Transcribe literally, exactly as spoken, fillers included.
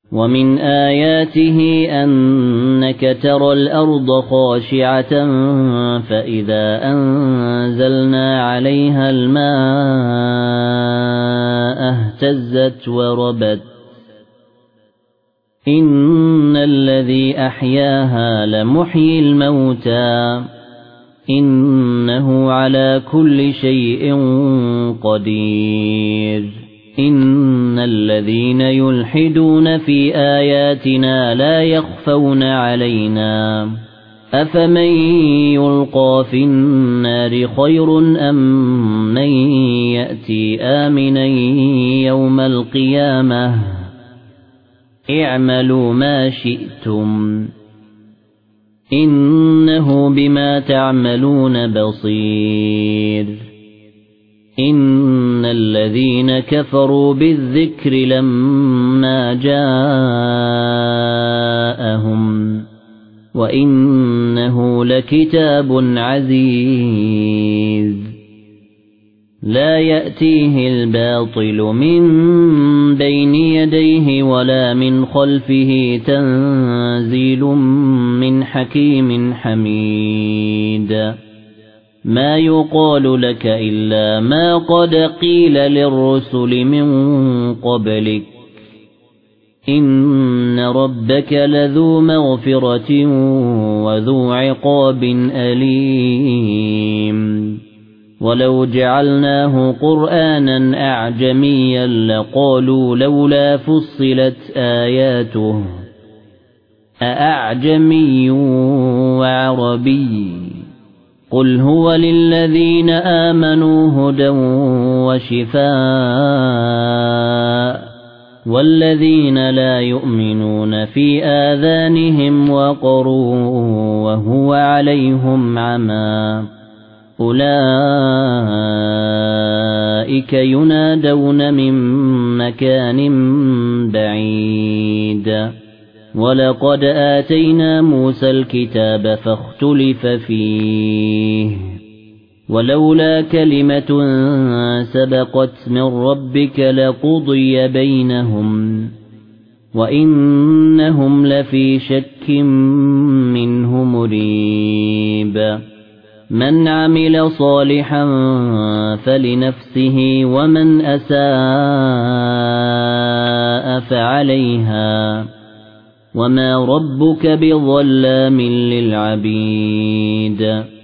ومن آياته أنك ترى الأرض خاشعة فإذا أنزلنا عليها الماء اهتزت وربت إن الذي أحياها لمحيي الموتى إنه على كل شيء قدير إن الذين يلحدون في آياتنا لا يخفون علينا أفمن يلقى في النار خير أم من يأتي آمنا يوم القيامة اعملوا ما شئتم إنه بما تعملون بصير إن الذين كفروا بالذكر لما جاءهم وإنه لكتاب عزيز لا يأتيه الباطل من بين يديه ولا من خلفه تنزيل من حكيم حميد ما يقال لك إلا ما قد قيل للرسل من قبلك إن ربك لذو مغفرة وذو عقاب أليم ولو جعلناه قرآنا أعجميا لقالوا لولا فصلت آياته أأعجمي وعربي قل هو للذين آمنوا هدى وشفاء والذين لا يؤمنون في آذانهم وقر وهو عليهم عمى أولئك ينادون من مكان بعيد ولقد آتينا موسى الكتاب فاختلف فيه ولولا كلمة سبقت من ربك لقضي بينهم وإنهم لفي شك منه مريب من عمل صالحا فلنفسه ومن أساء فعليها وما ربك بظلام للعبيد